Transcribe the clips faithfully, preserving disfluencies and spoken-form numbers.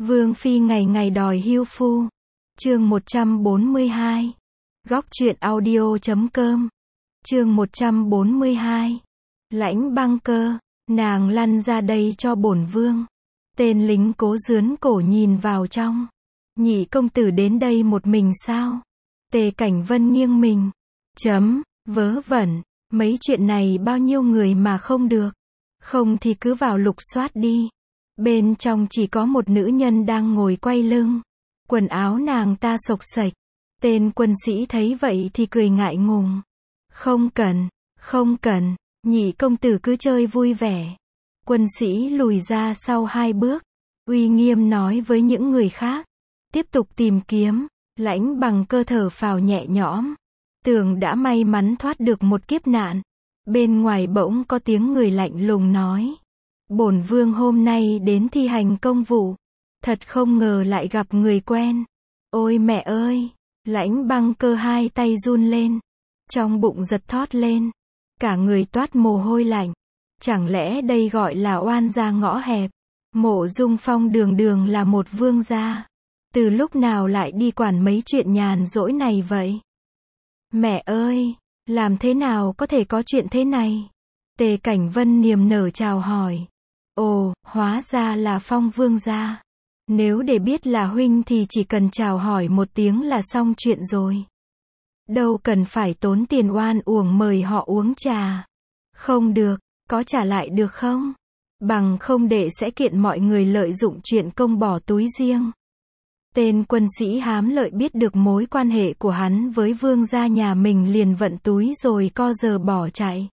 Vương phi ngày ngày đòi hưu phu. Chương một trăm bốn mươi hai. Góc truyện audio chấm com. Chương một trăm bốn mươi hai. Lãnh Băng Cơ, nàng lăn ra đây cho bổn vương. Tên lính cố giướn cổ nhìn vào trong. Nhị công tử đến đây một mình sao? Tề Cảnh Vân nghiêng mình. Chấm, vớ vẩn, mấy chuyện này bao nhiêu người mà không được. Không thì cứ vào lục soát đi. Bên trong chỉ có một nữ nhân đang ngồi quay lưng. Quần áo nàng ta xộc xệch. Tên quân sĩ thấy vậy thì cười ngại ngùng. Không cần, không cần, nhị công tử cứ chơi vui vẻ. Quân sĩ lùi ra sau hai bước, uy nghiêm nói với những người khác. Tiếp tục tìm kiếm. Lãnh Bằng Cơ thở phào nhẹ nhõm. Tưởng đã may mắn thoát được một kiếp nạn. Bên ngoài bỗng có tiếng người lạnh lùng nói. Bổn vương hôm nay đến thi hành công vụ. Thật không ngờ lại gặp người quen. Ôi mẹ ơi! Lãnh Băng Cơ hai tay run lên. Trong bụng giật thót lên. Cả người toát mồ hôi lạnh. Chẳng lẽ đây gọi là oan gia ngõ hẹp? Mộ Dung Phong đường đường là một vương gia. Từ lúc nào lại đi quản mấy chuyện nhàn rỗi này vậy? Mẹ ơi! Làm thế nào có thể có chuyện thế này? Tề Cảnh Vân niềm nở chào hỏi. Ồ, hóa ra là Phong vương gia. Nếu để biết là huynh thì chỉ cần chào hỏi một tiếng là xong chuyện rồi. Đâu cần phải tốn tiền oan uổng mời họ uống trà. Không được, có trả lại được không? Bằng không đệ sẽ kiện mọi người lợi dụng chuyện công bỏ túi riêng. Tên quân sĩ hám lợi biết được mối quan hệ của hắn với vương gia nhà mình liền vận túi rồi co giờ bỏ chạy.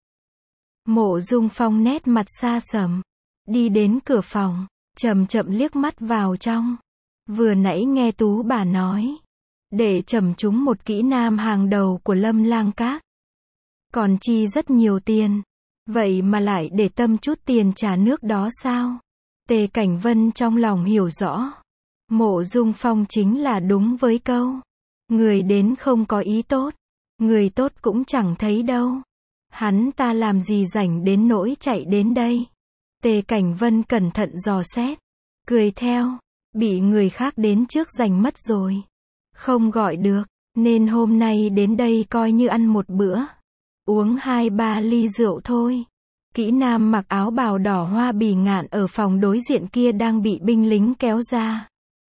Mộ Dung Phong nét mặt xa sầm. Đi đến cửa phòng, chậm chậm liếc mắt vào trong. Vừa nãy nghe Tú bà nói. Để chầm trúng một kỹ nam hàng đầu của Lâm Lang Các. Còn chi rất nhiều tiền. Vậy mà lại để tâm chút tiền trả nước đó sao? Tề Cảnh Vân trong lòng hiểu rõ. Mộ Dung Phong chính là đúng với câu. Người đến không có ý tốt. Người tốt cũng chẳng thấy đâu. Hắn ta làm gì rảnh đến nỗi chạy đến đây. Tề Cảnh Vân cẩn thận dò xét. Cười theo. Bị người khác đến trước giành mất rồi. Không gọi được. Nên hôm nay đến đây coi như ăn một bữa. Uống hai ba ly rượu thôi. Kỹ nam mặc áo bào đỏ hoa bì ngạn ở phòng đối diện kia đang bị binh lính kéo ra.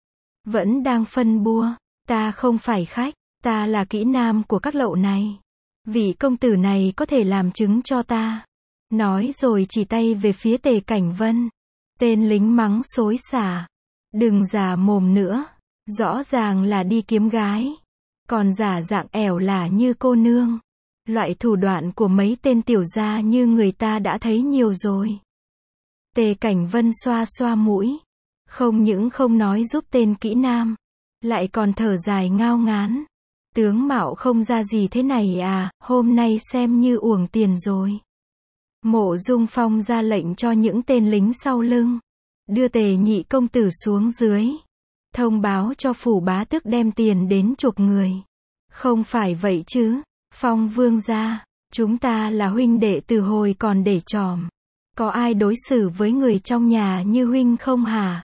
Vẫn đang phân bua. Ta không phải khách. Ta là kỹ nam của các lậu này. Vị công tử này có thể làm chứng cho ta. Nói rồi chỉ tay về phía Tề Cảnh Vân. Tên lính mắng xối xả. Đừng giả mồm nữa. Rõ ràng là đi kiếm gái. Còn giả dạng ẻo lả như cô nương. Loại thủ đoạn của mấy tên tiểu gia như người ta đã thấy nhiều rồi. Tề Cảnh Vân xoa xoa mũi. Không những không nói giúp tên kỹ nam. Lại còn thở dài ngao ngán. Tướng mạo không ra gì thế này à, hôm nay xem như uổng tiền rồi. Mộ Dung Phong ra lệnh cho những tên lính sau lưng. Đưa Tề nhị công tử xuống dưới. Thông báo cho phủ bá tước đem tiền đến chuộc người. Không phải vậy chứ. Phong vương gia, chúng ta là huynh đệ từ hồi còn để tròm. Có ai đối xử với người trong nhà như huynh không hả?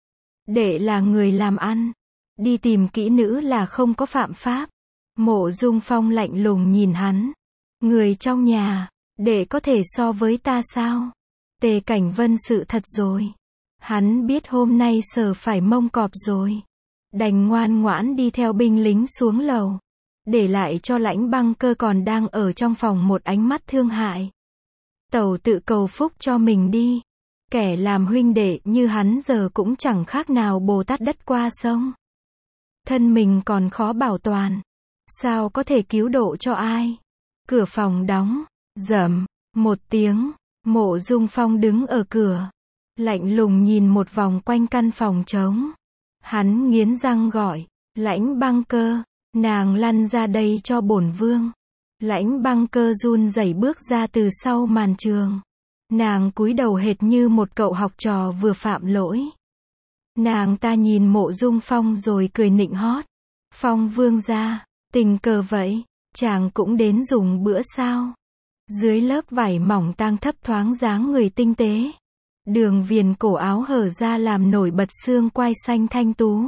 Đệ là người làm ăn. Đi tìm kỹ nữ là không có phạm pháp. Mộ Dung Phong lạnh lùng nhìn hắn. Người trong nhà, đệ có thể so với ta sao? Tề Cảnh Vân sự thật rồi. Hắn biết hôm nay sờ phải mông cọp rồi. Đành ngoan ngoãn đi theo binh lính xuống lầu. Để lại cho Lãnh Băng Cơ còn đang ở trong phòng một ánh mắt thương hại. Tẩu tự cầu phúc cho mình đi. Kẻ làm huynh đệ như hắn giờ cũng chẳng khác nào Bồ Tát đất qua sông. Thân mình còn khó bảo toàn. Sao có thể cứu độ cho ai? Cửa phòng đóng. Rầm. Một tiếng. Mộ Dung Phong đứng ở cửa. Lạnh lùng nhìn một vòng quanh căn phòng trống. Hắn nghiến răng gọi. Lãnh Băng Cơ. Nàng lăn ra đây cho bổn vương. Lãnh Băng Cơ run rẩy bước ra từ sau màn trường. Nàng cúi đầu hệt như một cậu học trò vừa phạm lỗi. Nàng ta nhìn Mộ Dung Phong rồi cười nịnh hót. Phong vương gia, tình cờ vậy, chàng cũng đến dùng bữa sao? Dưới lớp vải mỏng tang thấp thoáng dáng người tinh tế. Đường viền cổ áo hở ra làm nổi bật xương quai xanh thanh tú.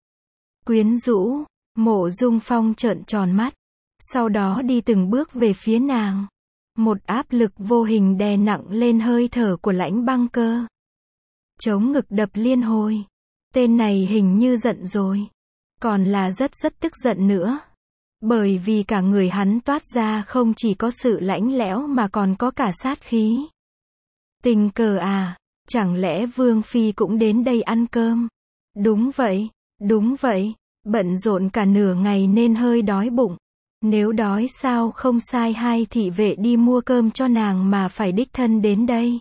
Quyến rũ, Mộ Dung Phong trợn tròn mắt. Sau đó đi từng bước về phía nàng. Một áp lực vô hình đè nặng lên hơi thở của Lãnh Băng Cơ. Chống ngực đập liên hồi. Tên này hình như giận rồi. Còn là rất rất tức giận nữa. Bởi vì cả người hắn toát ra không chỉ có sự lãnh lẽo mà còn có cả sát khí. Tình cờ à, chẳng lẽ Vương Phi cũng đến đây ăn cơm? Đúng vậy, đúng vậy, bận rộn cả nửa ngày nên hơi đói bụng. Nếu đói sao không sai hai thị vệ đi mua cơm cho nàng mà phải đích thân đến đây.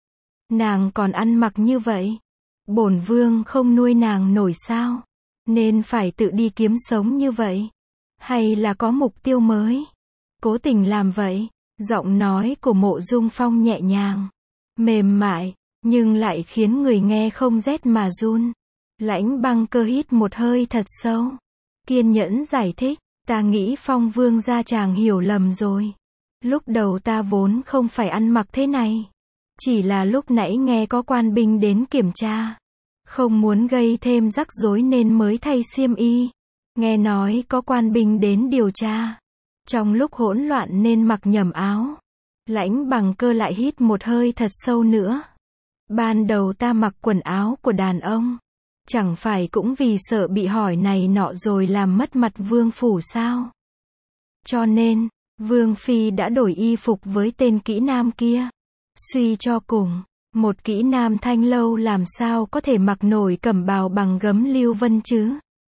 Nàng còn ăn mặc như vậy. Bổn vương không nuôi nàng nổi sao? Nên phải tự đi kiếm sống như vậy? Hay là có mục tiêu mới? Cố tình làm vậy. Giọng nói của Mộ Dung Phong nhẹ nhàng, mềm mại, nhưng lại khiến người nghe không rét mà run. Lãnh Băng Cơ hít một hơi thật sâu. Kiên nhẫn giải thích. Ta nghĩ Phong vương gia chàng hiểu lầm rồi. Lúc đầu ta vốn không phải ăn mặc thế này. Chỉ là lúc nãy nghe có quan binh đến kiểm tra. Không muốn gây thêm rắc rối nên mới thay xiêm y. Nghe nói có quan binh đến điều tra. Trong lúc hỗn loạn nên mặc nhầm áo. Lãnh Bằng Cơ lại hít một hơi thật sâu nữa. Ban đầu ta mặc quần áo của đàn ông. Chẳng phải cũng vì sợ bị hỏi này nọ rồi làm mất mặt vương phủ sao? Cho nên, Vương Phi đã đổi y phục với tên kỹ nam kia. Suy cho cùng, một kỹ nam thanh lâu làm sao có thể mặc nổi cẩm bào bằng gấm lưu vân chứ?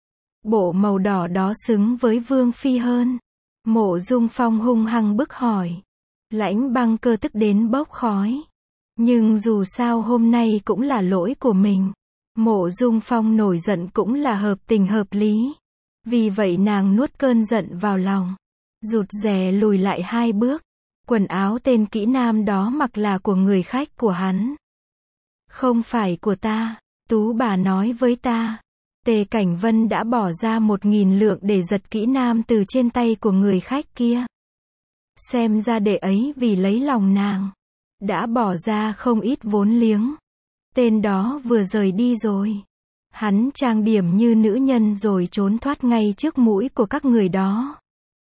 Bộ màu đỏ đó xứng với Vương Phi hơn. Mộ Dung Phong hung hăng bức hỏi. Lãnh Băng Cơ tức đến bốc khói. Nhưng dù sao hôm nay cũng là lỗi của mình. Mộ Dung Phong nổi giận cũng là hợp tình hợp lý. Vì vậy nàng nuốt cơn giận vào lòng. Rụt rè lùi lại hai bước. Quần áo tên kỹ nam đó mặc là của người khách của hắn. Không phải của ta. Tú bà nói với ta. Tề Cảnh Vân đã bỏ ra một nghìn lượng để giật kỹ nam từ trên tay của người khách kia. Xem ra đệ ấy vì lấy lòng nàng. Đã bỏ ra không ít vốn liếng. Tên đó vừa rời đi rồi. Hắn trang điểm như nữ nhân rồi trốn thoát ngay trước mũi của các người đó.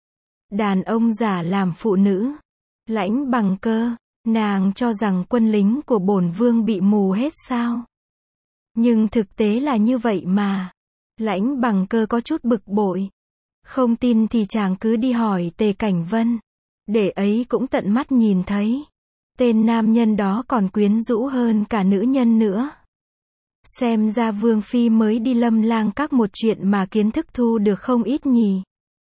Đàn ông giả làm phụ nữ. Lãnh Bằng Cơ, nàng cho rằng quân lính của bổn vương bị mù hết sao? Nhưng thực tế là như vậy mà. Lãnh Bằng Cơ có chút bực bội. Không tin thì chàng cứ đi hỏi Tề Cảnh Vân. Để ấy cũng tận mắt nhìn thấy. Tên nam nhân đó còn quyến rũ hơn cả nữ nhân nữa. Xem ra Vương Phi mới đi Lâm Lang Các một chuyện mà kiến thức thu được không ít nhỉ.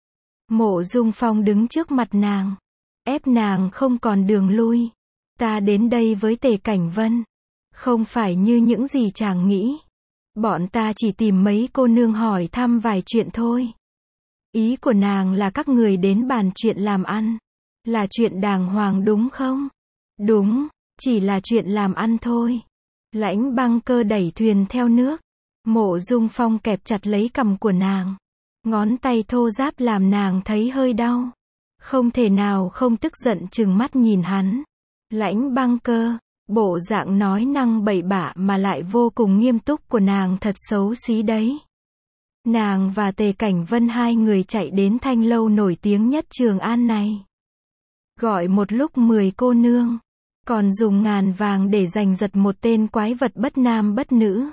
Mộ Dung Phong đứng trước mặt nàng. Ép nàng không còn đường lui. Ta đến đây với Tề Cảnh Vân. Không phải như những gì chàng nghĩ. Bọn ta chỉ tìm mấy cô nương hỏi thăm vài chuyện thôi. Ý của nàng là các người đến bàn chuyện làm ăn. Là chuyện đàng hoàng đúng không? Đúng, chỉ là chuyện làm ăn thôi. Lãnh Băng Cơ đẩy thuyền theo nước. Mộ Dung Phong kẹp chặt lấy cằm của nàng. Ngón tay thô ráp làm nàng thấy hơi đau. Không thể nào không tức giận trừng mắt nhìn hắn. Lãnh Băng Cơ, bộ dạng nói năng bậy bạ mà lại vô cùng nghiêm túc của nàng thật xấu xí đấy. Nàng và Tề Cảnh Vân hai người chạy đến thanh lâu nổi tiếng nhất Trường An này. Gọi một lúc mười cô nương. Còn dùng ngàn vàng để giành giật một tên quái vật bất nam bất nữ.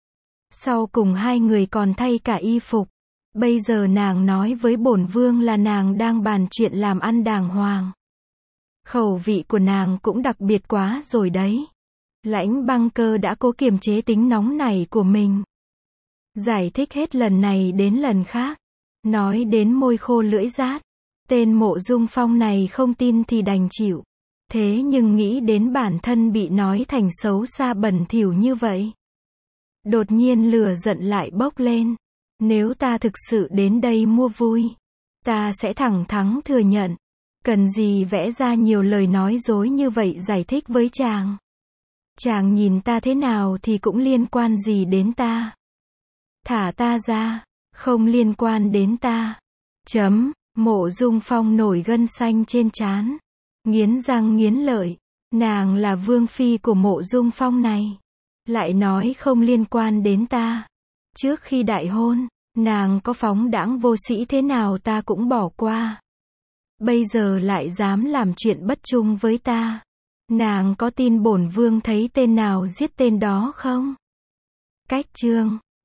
Sau cùng hai người còn thay cả y phục. Bây giờ nàng nói với bổn vương là nàng đang bàn chuyện làm ăn đàng hoàng. Khẩu vị của nàng cũng đặc biệt quá rồi đấy. Lãnh Băng Cơ đã cố kiềm chế tính nóng này của mình. Giải thích hết lần này đến lần khác. Nói đến môi khô lưỡi rát. Tên Mộ Dung Phong này không tin thì đành chịu. Thế nhưng nghĩ đến bản thân bị nói thành xấu xa bẩn thỉu như vậy. Đột nhiên lửa giận lại bốc lên. Nếu ta thực sự đến đây mua vui, ta sẽ thẳng thắn thừa nhận. Cần gì vẽ ra nhiều lời nói dối như vậy giải thích với chàng. Chàng nhìn ta thế nào thì cũng liên quan gì đến ta. Thả ta ra, không liên quan đến ta. Chấm, Mộ Dung Phong nổi gân xanh trên trán. Nghiến răng nghiến lợi. Nàng là vương phi của Mộ Dung Phong này. Lại nói không liên quan đến ta. Trước khi đại hôn, nàng có phóng đãng vô sĩ thế nào ta cũng bỏ qua. Bây giờ lại dám làm chuyện bất trung với ta. Nàng có tin bổn vương thấy tên nào giết tên đó không? Cách chương